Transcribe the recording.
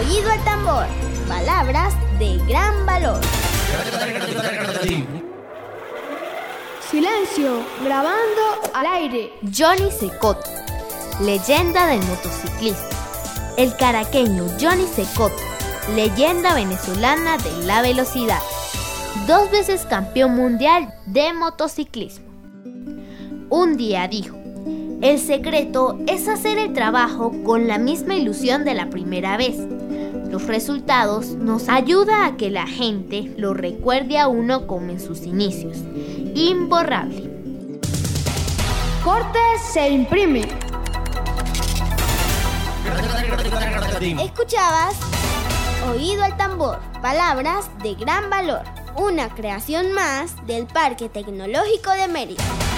Oído al tambor, palabras de gran valor. Silencio, grabando al aire. Johnny Cecotto, leyenda del motociclismo. El caraqueño Johnny Cecotto, leyenda venezolana de la velocidad. 2 veces campeón mundial de motociclismo. Un día dijo: el secreto es hacer el trabajo con la misma ilusión de la primera vez. Los resultados nos ayudan a que la gente lo recuerde a uno como en sus inicios. Imborrable. Corte se imprime. Escuchabas Oído al tambor, palabras de gran valor. Una creación más del Parque Tecnológico de Mérida.